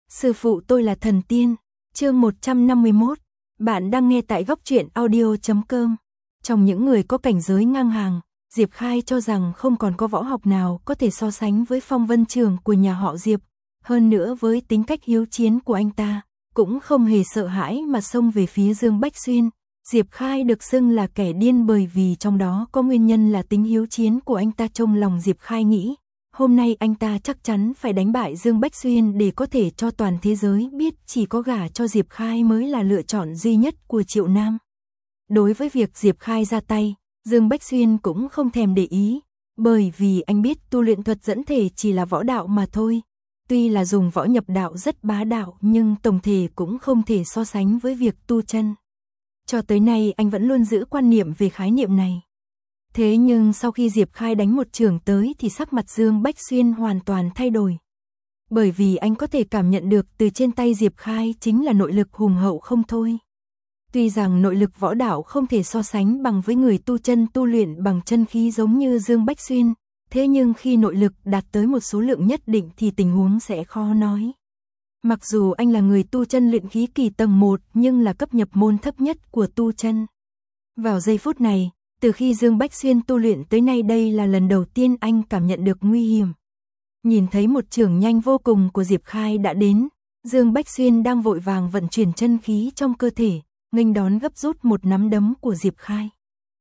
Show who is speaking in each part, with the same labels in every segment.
Speaker 1: Sư phụ tôi là thần tiên. Chương 151. Bạn đang nghe tại góc truyện audio.com. Trong những người có cảnh giới ngang hàng, Diệp Khai cho rằng không còn có võ học nào có thể so sánh với Phong Vân Trường của nhà họ Diệp. Hơn nữa với tính cách hiếu chiến của anh ta, cũng không hề sợ hãi mà xông về phía Dương Bách Xuyên. Diệp Khai được xưng là kẻ điên bởi vì trong đó có nguyên nhân là tính hiếu chiến của anh ta. Trong lòng Diệp Khai nghĩ, hôm nay anh ta chắc chắn phải đánh bại Dương Bách Xuyên để có thể cho toàn thế giới biết chỉ có gả cho Diệp Khai mới là lựa chọn duy nhất của Triệu Nam. Đối với việc Diệp Khai ra tay, Dương Bách Xuyên cũng không thèm để ý, bởi vì anh biết tu luyện thuật dẫn thể chỉ là võ đạo mà thôi. Tuy là dùng võ nhập đạo rất bá đạo nhưng tổng thể cũng không thể so sánh với việc tu chân. Cho tới nay anh vẫn luôn giữ quan niệm về khái niệm này. Thế nhưng sau khi Diệp Khai đánh một chưởng tới thì sắc mặt Dương Bách Xuyên hoàn toàn thay đổi. Bởi vì anh có thể cảm nhận được từ trên tay Diệp Khai chính là nội lực hùng hậu không thôi. Tuy rằng nội lực võ đạo không thể so sánh bằng với người tu chân tu luyện bằng chân khí giống như Dương Bách Xuyên, thế nhưng khi nội lực đạt tới một số lượng nhất định thì tình huống sẽ khó nói. Mặc dù anh là người tu chân luyện khí kỳ tầng 1 nhưng là cấp nhập môn thấp nhất của tu chân. Vào giây phút này, từ khi Dương Bách Xuyên tu luyện tới nay đây là lần đầu tiên anh cảm nhận được nguy hiểm. Nhìn thấy một chưởng nhanh vô cùng của Diệp Khai đã đến, Dương Bách Xuyên đang vội vàng vận chuyển chân khí trong cơ thể, nghênh đón gấp rút một nắm đấm của Diệp Khai.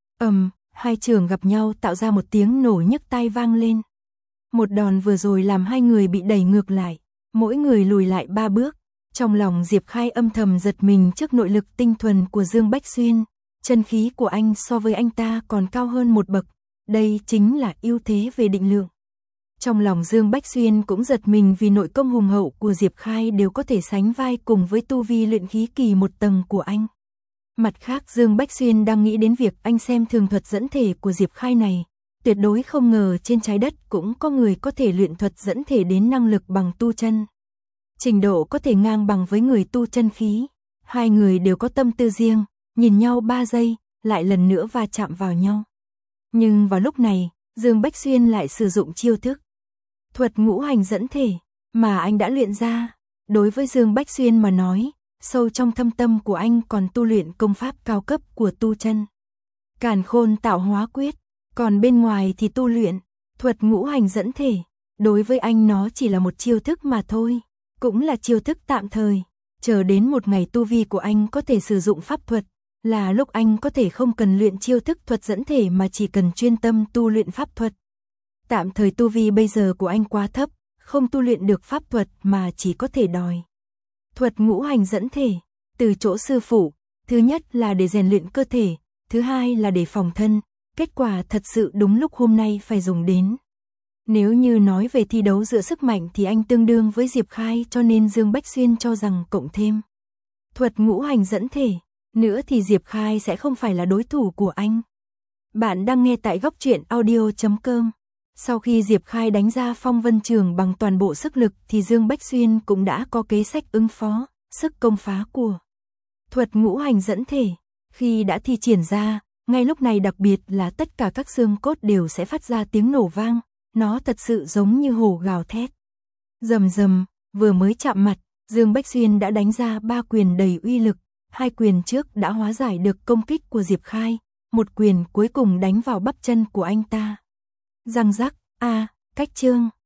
Speaker 1: Hai chưởng gặp nhau tạo ra một tiếng nổ nhức tai vang lên. Một đòn vừa rồi làm hai người bị đẩy ngược lại, mỗi người lùi lại 3 bước. Trong lòng Diệp Khai âm thầm giật mình trước nội lực tinh thuần của Dương Bách Xuyên. Chân khí của anh so với anh ta còn cao hơn một bậc, đây chính là ưu thế về định lượng. Trong lòng Dương Bách Xuyên cũng giật mình vì nội công hùng hậu của Diệp Khai đều có thể sánh vai cùng với tu vi luyện khí kỳ một tầng của anh. Mặt khác Dương Bách Xuyên đang nghĩ đến việc anh xem thường thuật dẫn thể của Diệp Khai này. Tuyệt đối không ngờ trên trái đất cũng có người có thể luyện thuật dẫn thể đến năng lực bằng tu chân. Trình độ có thể ngang bằng với người tu chân khí. Hai người đều có tâm tư riêng, nhìn nhau 3 giây, lại lần nữa va chạm vào nhau. Nhưng vào lúc này, Dương Bách Xuyên lại sử dụng chiêu thức thuật ngũ hành dẫn thể mà anh đã luyện ra. Đối với Dương Bách Xuyên mà nói, sâu trong thâm tâm của anh còn tu luyện công pháp cao cấp của tu chân. Càn Khôn Tạo Hóa Quyết, còn bên ngoài thì tu luyện thuật ngũ hành dẫn thể. Đối với anh nó chỉ là một chiêu thức mà thôi, cũng là chiêu thức tạm thời. Chờ đến một ngày tu vi của anh có thể sử dụng pháp thuật, là lúc anh có thể không cần luyện chiêu thức thuật dẫn thể mà chỉ cần chuyên tâm tu luyện pháp thuật. Tạm thời tu vi bây giờ của anh quá thấp, không tu luyện được pháp thuật mà chỉ có thể đòi thuật ngũ hành dẫn thể từ chỗ sư phụ. Thứ nhất là để rèn luyện cơ thể, thứ hai là để phòng thân. Kết quả thật sự đúng lúc hôm nay phải dùng đến. Nếu như nói về thi đấu dựa sức mạnh thì anh tương đương với Diệp Khai, cho nên Dương Bách Xuyên cho rằng cộng thêm thuật ngũ hành dẫn thể nữa thì Diệp Khai sẽ không phải là đối thủ của anh. Bạn đang nghe tại góc truyện audio.com. Sau khi Diệp Khai đánh ra Phong Vân Trường bằng toàn bộ sức lực thì Dương Bách Xuyên cũng đã có kế sách ứng phó. Sức công phá của thuật ngũ hành dẫn thể khi đã thi triển ra, ngay lúc này đặc biệt là tất cả các xương cốt đều sẽ phát ra tiếng nổ vang. Nó thật sự giống như hổ gào thét. Rầm rầm, vừa mới chạm mặt, Dương Bách Xuyên đã đánh ra 3 quyền đầy uy lực. 2 quyền trước đã hóa giải được công kích của Diệp Khai, một quyền cuối cùng đánh vào bắp chân của anh ta. Răng rắc, cách chương.